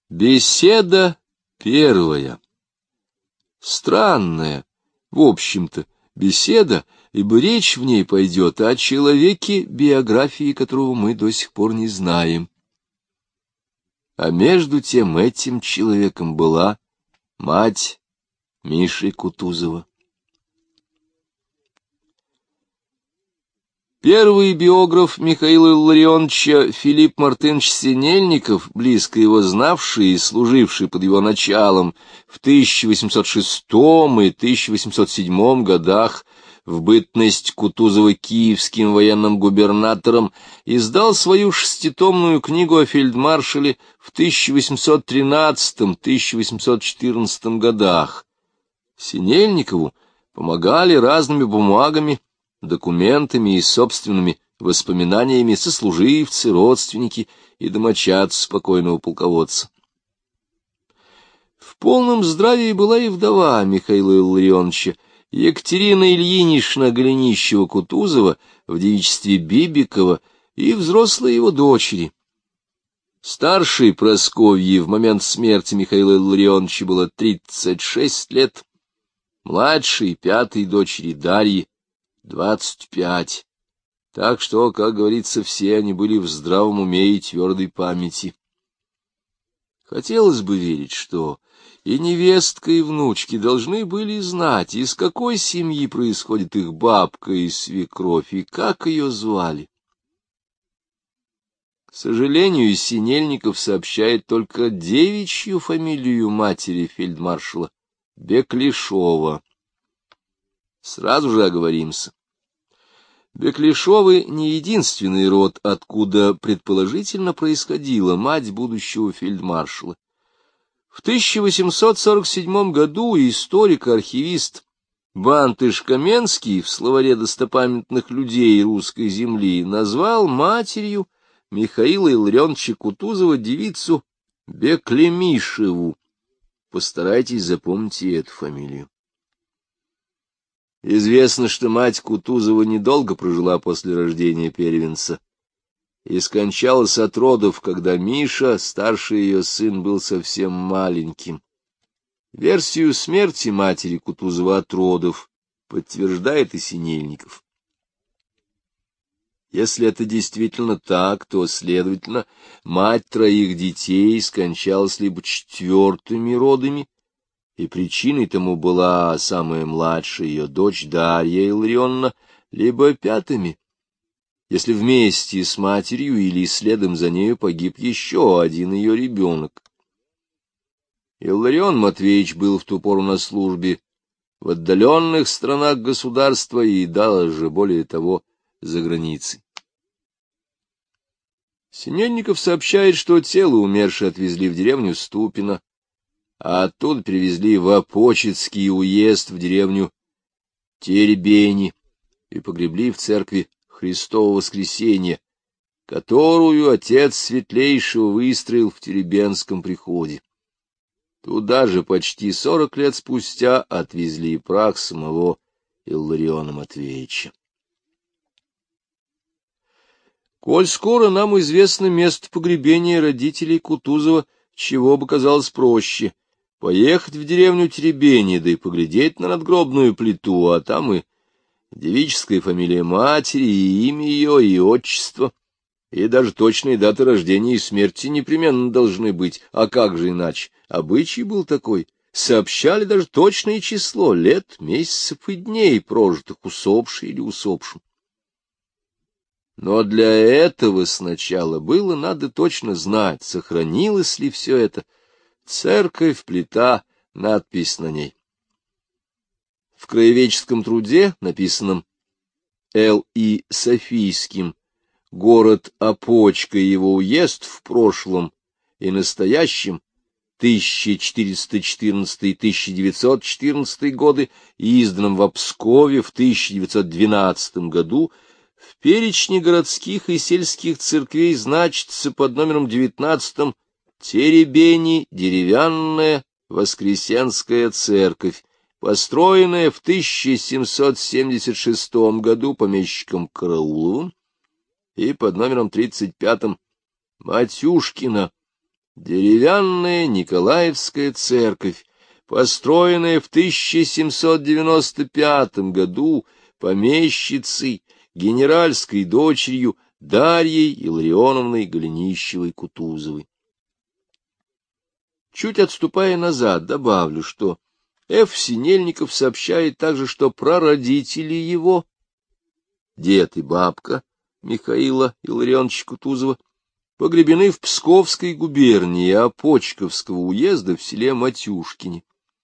Беседа первая. Странная, в общем-то, беседа, ибо речь в ней пойдет о человеке, биографии которого мы до сих пор не знаем. А между тем этим человеком была мать Миши Кутузова. Первый биограф Михаила Илларионовича Филипп Мартынович Синельников, близко его знавший и служивший под его началом в 1806 и 1807 годах, в бытность Кутузова киевским военным губернатором, издал свою шеститомную книгу о фельдмаршале в 1813-1814 годах. Синельникову помогали разными бумагами, документами и собственными воспоминаниями сослуживцы, родственники и домочадцы покойного полководца. В полном здравии была и вдова Михаила Илларионовича, Екатерина Ильинична Голенищева-Кутузова в девичестве Бибикова и взрослые его дочери. Старшей Прасковье в момент смерти Михаила Илларионовича было 36 лет, младшей, пятой дочери Дарьи 25. Так что, как говорится, все они были в здравом уме и твердой памяти. Хотелось бы верить, что и невестка, и внучки должны были знать, из какой семьи происходит их бабка и свекровь, и как ее звали. К сожалению, Синельников сообщает только девичью фамилию матери фельдмаршала — Беклишова. Сразу же оговоримся. Беклишовы не единственный род, откуда предположительно происходила мать будущего фельдмаршала. В 1847 году историк-архивист Бантыш Каменский в словаре достопамятных людей русской земли назвал матерью Михаила Илларионовича Кутузова девицу Беклемишеву. Постарайтесь запомнить и эту фамилию. Известно, что мать Кутузова недолго прожила после рождения первенца и скончалась от родов, когда Миша, старший ее сын, был совсем маленьким. Версию смерти матери Кутузова от родов подтверждает и Синельников. Если это действительно так, то, следовательно, мать троих детей скончалась либо четвертыми родами, и причиной тому была самая младшая ее дочь Дарья Илларионовна, либо пятыми, если вместе с матерью или следом за нею погиб еще один ее ребенок. Илларион Матвеевич был в ту пору на службе в отдаленных странах государства и даже, более того, за границей. Синельников сообщает, что тело умершей отвезли в деревню Ступино, а оттуда перевезли в Опочицкий уезд, в деревню Теребени, и погребли в церкви Христова Воскресения, которую отец Светлейшего выстроил в Теребенском приходе. Туда же почти 40 лет спустя отвезли и прах самого Иллариона Матвеевича. Коль скоро нам известно место погребения родителей Кутузова, чего бы казалось проще — поехать в деревню Теребени, да и поглядеть на надгробную плиту, а там и девическая фамилия матери, и имя ее, и отчество, и даже точные даты рождения и смерти непременно должны быть, а как же иначе? Обычай был такой. Сообщали даже точное число лет, месяцев и дней, прожитых усопшей или усопшим. Но для этого сначала было надо точно знать, сохранилось ли все это. Церковь, плита, надпись на ней. В краеведческом труде, написанном Л.И. Софийским, город Опочка и его уезд в прошлом и настоящем 1414-1914 годы и изданном в Пскове в 1912 году, в перечне городских и сельских церквей значится под номером 19 Теребени деревянная Воскресенская церковь, построенная в 1776 году помещиком Карауловым, и под номером 35 Матюшкина Деревянная Николаевская церковь, построенная в 1795 году помещицей, генеральской дочерью Дарьей Илларионовной Голенищевой-Кутузовой. Чуть отступая назад, добавлю, что Ф. Синельников сообщает также, что прародители его, дед и бабка Михаила Илларионовича Кутузова, погребены в Псковской губернии Опочковского уезда в селе Матюшкине.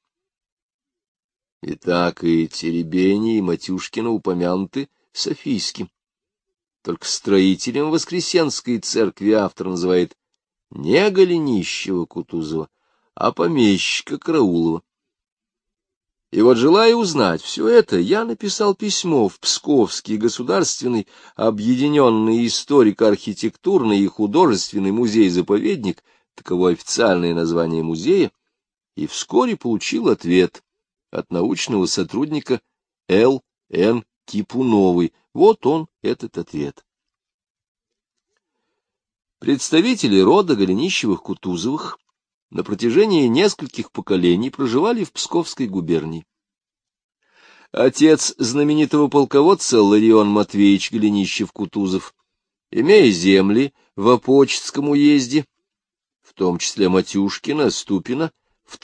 Итак, и Теребени, и Матюшкино упомянуты Софийским. Только строителем Воскресенской церкви автор называет не Голенищева-Кутузова, а помещика Караулова. И вот, желая узнать все это, я написал письмо в Псковский государственный объединенный историко-архитектурный и художественный музей-заповедник, таково официальное название музея, и вскоре получил ответ от научного сотрудника Л. Н. Кипуновой. Вот он, этот ответ. Представители рода Голенищевых-Кутузовых на протяжении нескольких поколений проживали в Псковской губернии. Отец знаменитого полководца Ларион Матвеевич Голенищев-Кутузов, имея земли в Опочском уезде, в том числе Матюшкино, Ступино, в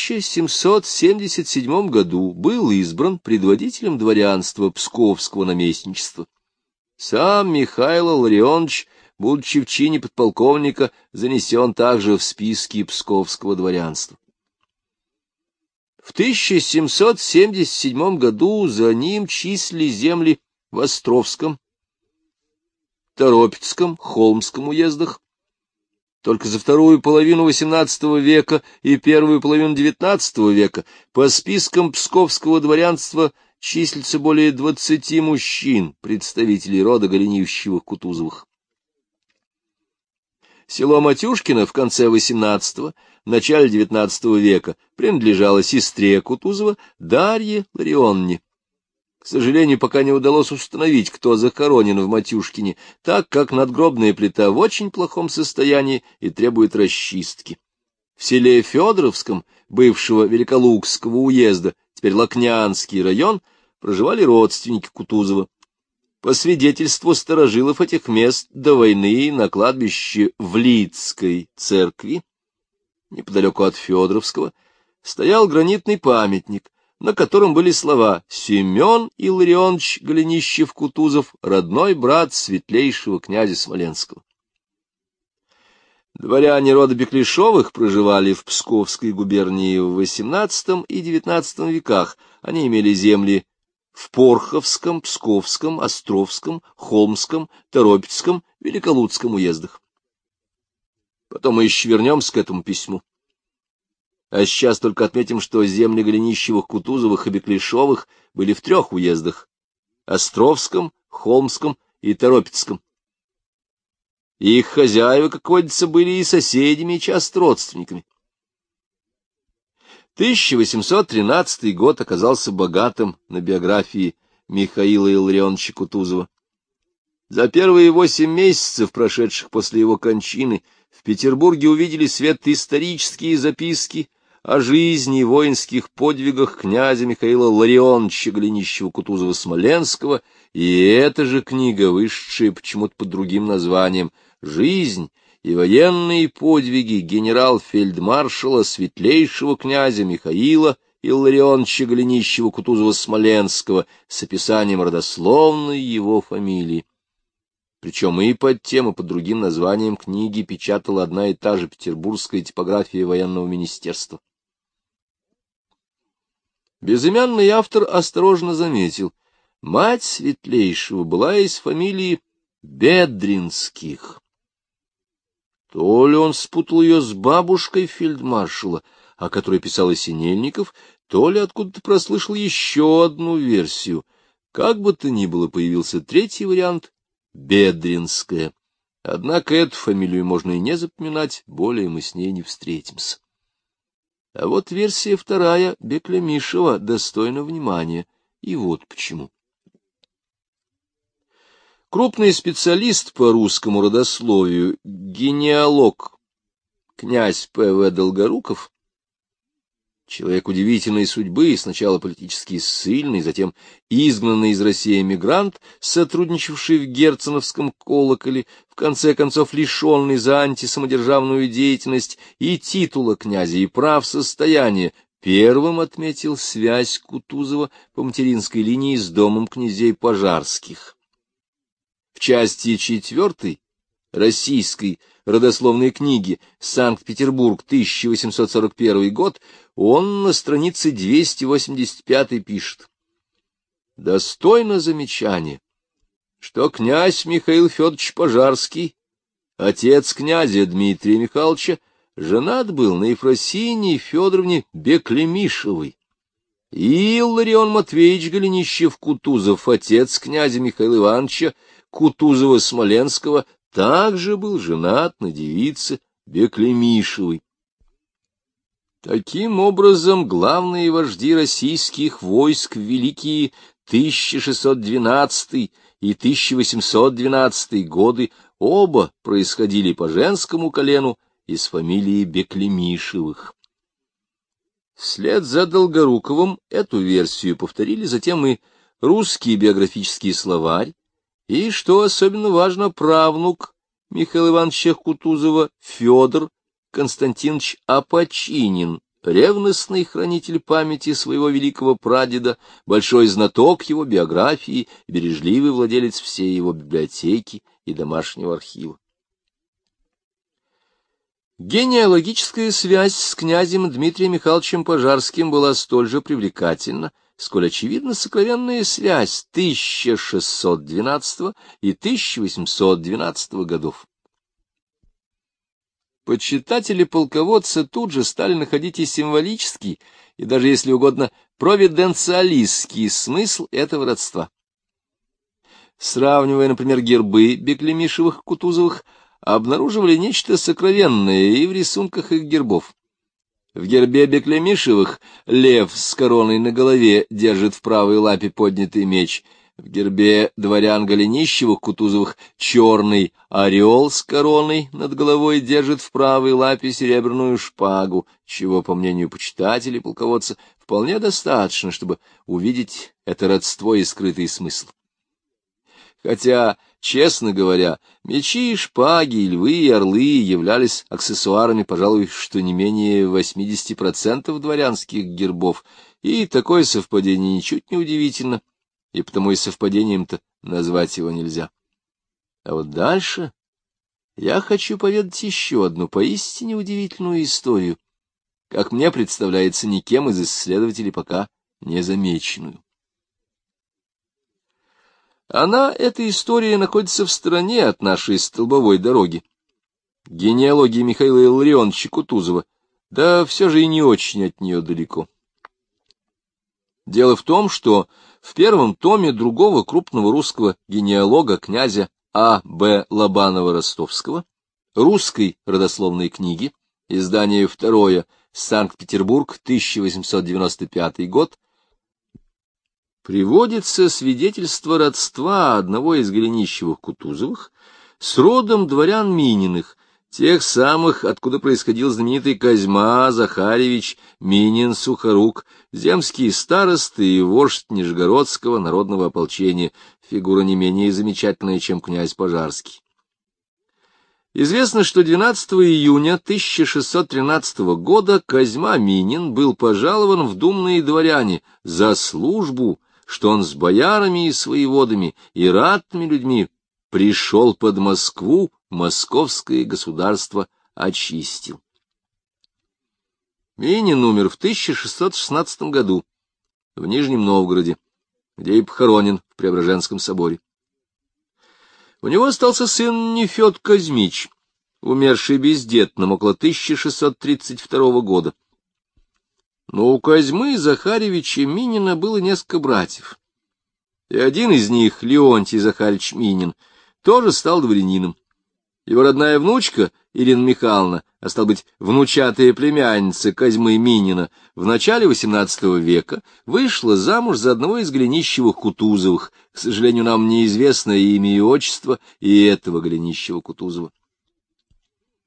1777 году был избран предводителем дворянства Псковского наместничества. Сам Михаил Ларионович, будучи в чине подполковника, занесен также в списки псковского дворянства. В 1777 году за ним числили земли в Островском, Торопецком, Холмском уездах. Только за вторую половину XVIII века и первую половину XIX века по спискам псковского дворянства числится более 20 мужчин, представителей рода Голенищевых-Кутузовых. Село Матюшкино в конце XVIII — начале XIX века принадлежало сестре Кутузова Дарье Ларионовне. К сожалению, пока не удалось установить, кто захоронен в Матюшкине, так как надгробная плита в очень плохом состоянии и требует расчистки. В селе Федоровском, бывшего Великолукского уезда, теперь Лакнянский район, проживали родственники Кутузова. По свидетельству старожилов этих мест до войны на кладбище в Лидской церкви, неподалеку от Федоровского, стоял гранитный памятник, на котором были слова «Семен Илларионович Голенищев-Кутузов, родной брат светлейшего князя Смоленского». Дворяне рода Беклишовых проживали в Псковской губернии в XVIII и XIX веках. Они имели земли в Порховском, Псковском, Островском, Холмском, Торопецком, Великолуцком уездах. Потом мы еще вернемся к этому письму. А сейчас только отметим, что земли Голенищевых-Кутузовых и Беклишовых были в 3 уездах — Островском, Холмском и Торопецком. И их хозяева, как водится, были и соседями, и часто родственниками. 1813 год оказался богатым на биографии Михаила Илларионовича Кутузова. За первые 8 месяцев, прошедших после его кончины, в Петербурге увидели свет исторические записки о жизни и воинских подвигах князя Михаила Ларионовича Голенищева-Кутузова-Смоленского, и эта же книга, вышедшая почему-то под другим названием «Жизнь и военные подвиги генерал-фельдмаршала светлейшего князя Михаила Илларионовича Голенищева-Кутузова-Смоленского» с описанием родословной его фамилии. Причем и под тем, и под другим названием книги печатала одна и та же петербургская типография военного министерства. Безымянный автор осторожно заметил: мать светлейшего была из фамилии Бедринских. То ли он спутал ее с бабушкой фельдмаршала, о которой писал и Синельников, то ли откуда-то прослышал еще одну версию. Как бы то ни было, появился 3-й вариант — Бедринская. Однако эту фамилию можно и не запоминать, более мы с ней не встретимся. А вот версия 2-я Беклемишева достойна внимания, и вот почему. Крупный специалист по русскому родословию, генеалог князь П.В. Долгоруков, человек удивительной судьбы, сначала политически ссыльный, затем изгнанный из России эмигрант, сотрудничавший в Герценовском колоколе, в конце концов лишенный за антисамодержавную деятельность и титула князя, и прав состояния, первым отметил связь Кутузова по материнской линии с домом князей Пожарских. В части 4 российской родословной книги «Санкт-Петербург, 1841 год» он на странице 285 пишет: «Достойно замечания, что князь Михаил Федорович Пожарский, отец князя Дмитрия Михайловича, женат был на Ефросинии Федоровне Беклемишевой, и Илларион Матвеевич Голенищев-Кутузов, отец князя Михаила Ивановича Кутузова-Смоленского, также был женат на девице Беклемишевой. Таким образом, главные вожди российских войск в великие 1612 и 1812 годы оба происходили по женскому колену из фамилии Беклемишевых». Вслед за Долгоруковым эту версию повторили затем и русский биографический словарь, и, что особенно важно, правнук Михаила Ивановича Кутузова Федор Константинович Апочинин, ревностный хранитель памяти своего великого прадеда, большой знаток его биографии, бережливый владелец всей его библиотеки и домашнего архива. Генеалогическая связь с князем Дмитрием Михайловичем Пожарским была столь же привлекательна, сколь очевидна сокровенная связь 1612 и 1812 годов. Почитатели полководца тут же стали находить и символический, и даже, если угодно, провиденциалистский смысл этого родства. Сравнивая, например, гербы Беклемишевых-Кутузовых, обнаруживали нечто сокровенное и в рисунках их гербов. В гербе Беклемишевых лев с короной на голове держит в правой лапе поднятый меч. В гербе дворян Голенищевых-Кутузовых черный орел с короной над головой держит в правой лапе серебряную шпагу, чего, по мнению почитателей полководца, вполне достаточно, чтобы увидеть это родство и скрытый смысл. Хотя, честно говоря, мечи, шпаги, львы и орлы являлись аксессуарами, пожалуй, что не менее 80% дворянских гербов, и такое совпадение ничуть не удивительно, и потому и совпадением-то назвать его нельзя. А вот дальше я хочу поведать еще одну поистине удивительную историю, как мне представляется, никем из исследователей пока не замеченную. Эта история, находится в стороне от нашей столбовой дороги, генеалогии Михаила Илларионовича Кутузова, да все же и не очень от нее далеко. Дело в том, что в первом томе другого крупного русского генеалога, князя А.Б. Лобанова-Ростовского, русской родословной книги, издание второе, Санкт-Петербург, 1895 год, приводится свидетельство родства одного из Голенищевых-Кутузовых с родом дворян Мининых, тех самых, откуда происходил знаменитый Козьма Захаревич Минин-Сухорук, земский староста и вождь Нижегородского народного ополчения, фигура не менее замечательная, чем князь Пожарский. Известно, что 12 июня 1613 года Козьма Минин был пожалован в думные дворяне за службу, что он с боярами и своеводами и ратными людьми пришел под Москву, московское государство очистил. Минин умер в 1616 году в Нижнем Новгороде, где и похоронен в Преображенском соборе. У него остался сын Нефёд Козьмич, умерший бездетным около 1632 года. Но у Козьмы Захаревича Минина было несколько братьев, и один из них, Леонтий Захаревич Минин, тоже стал дворянином. Его родная внучка, Ирина Михайловна, а стало быть, внучатая племянница Козьмы Минина, в начале XVIII века вышла замуж за одного из Голенищевых-Кутузовых. К сожалению, нам неизвестно имя и отчество и этого Голенищева-Кутузова.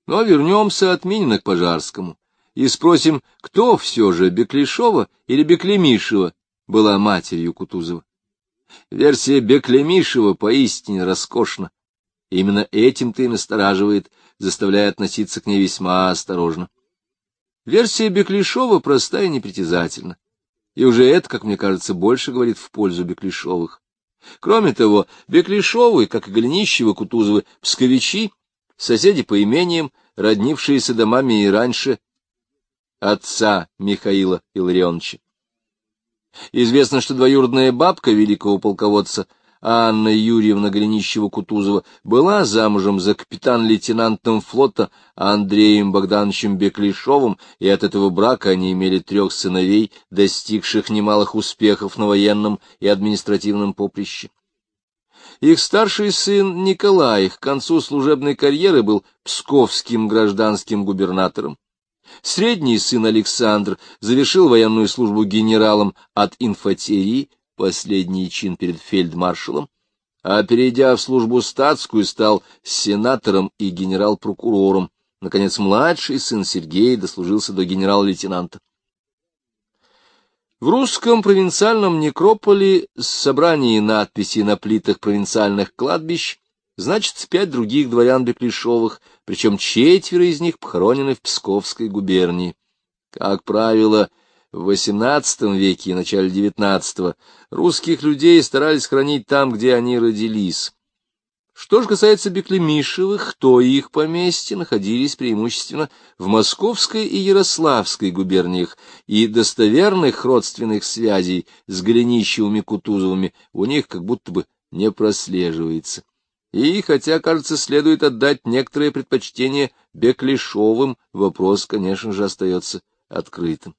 Но вернемся от Минина к Пожарскому и спросим, кто все же, Беклишова или Беклемишева, была матерью Кутузова. Версия Беклемишева поистине роскошна. Именно этим-то и настораживает, заставляя относиться к ней весьма осторожно. Версия Беклишова проста и непритязательна. И уже это, как мне кажется, больше говорит в пользу Беклишовых. Кроме того, Беклишовы, как и Голенищевы-Кутузовы, псковичи, соседи по имениям, роднившиеся домами и раньше отца Михаила Илларионовича. Известно, что двоюродная бабка великого полководца Анна Юрьевна Голенищева-Кутузова была замужем за капитан-лейтенантом флота Андреем Богдановичем Беклишовым, и от этого брака они имели 3 сыновей, достигших немалых успехов на военном и административном поприще. Их старший сын Николай к концу служебной карьеры был псковским гражданским губернатором. Средний сын Александр завершил военную службу генералом от инфатерии, последний чин перед фельдмаршалом, а, перейдя в службу статскую, стал сенатором и генерал-прокурором. Наконец, младший сын Сергей дослужился до генерал-лейтенанта. В русском провинциальном некрополе с собранием надписей на плитах провинциальных кладбищ значится 5 других дворян Беклишовых, причем 4 из них похоронены в Псковской губернии. Как правило, в XVIII веке и начале XIX русских людей старались хранить там, где они родились. Что же касается Беклемишевых, то их поместья находились преимущественно в Московской и Ярославской губерниях, и достоверных родственных связей с Голенищевыми-Кутузовыми у них как будто бы не прослеживается. И, хотя, кажется, следует отдать некоторое предпочтение Беклишовым, вопрос, конечно же, остается открытым.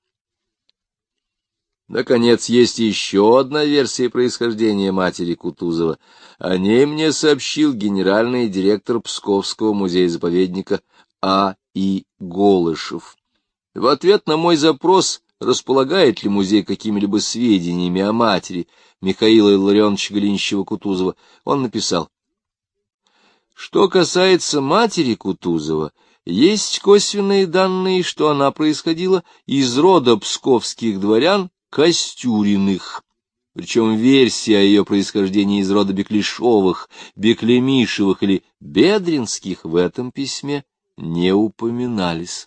Наконец, есть еще одна версия происхождения матери Кутузова. О ней мне сообщил генеральный директор Псковского музея-заповедника А.И. Голышев. В ответ на мой запрос, располагает ли музей какими-либо сведениями о матери Михаила Илларионовича Голенищева-Кутузова, он написал: что касается матери Кутузова, есть косвенные данные, что она происходила из рода псковских дворян Костюриных, причем версия о ее происхождении из рода Беклишовых, Беклемишевых или Бедринских в этом письме не упоминались.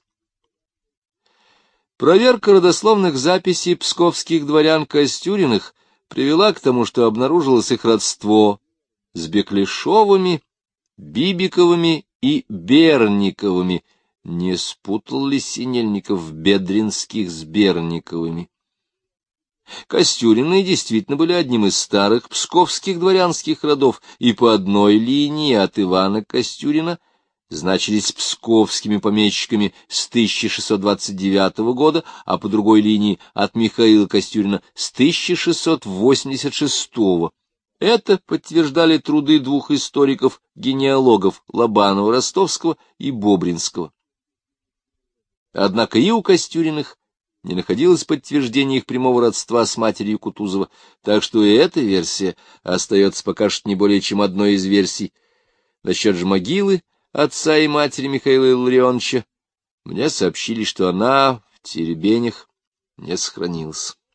Проверка родословных записей псковских дворян Костюриных привела к тому, что обнаружилось их родство с Беклишовыми, Бибиковыми и Берниковыми. Не спутал ли Синельников Бедринских с Берниковыми? Костюрины действительно были одним из старых псковских дворянских родов, и по одной линии от Ивана Костюрина значились псковскими помещиками с 1629 года, а по другой линии от Михаила Костюрина с 1686 года. Это подтверждали труды 2 историков-генеалогов Лобанова-Ростовского и Бобринского. Однако и у Костюриных не находилось подтверждения их прямого родства с матерью Кутузова, так что и эта версия остается пока что не более чем одной из версий. Насчет же могилы отца и матери Михаила Илларионовича мне сообщили, что она в Теребенях не сохранилась.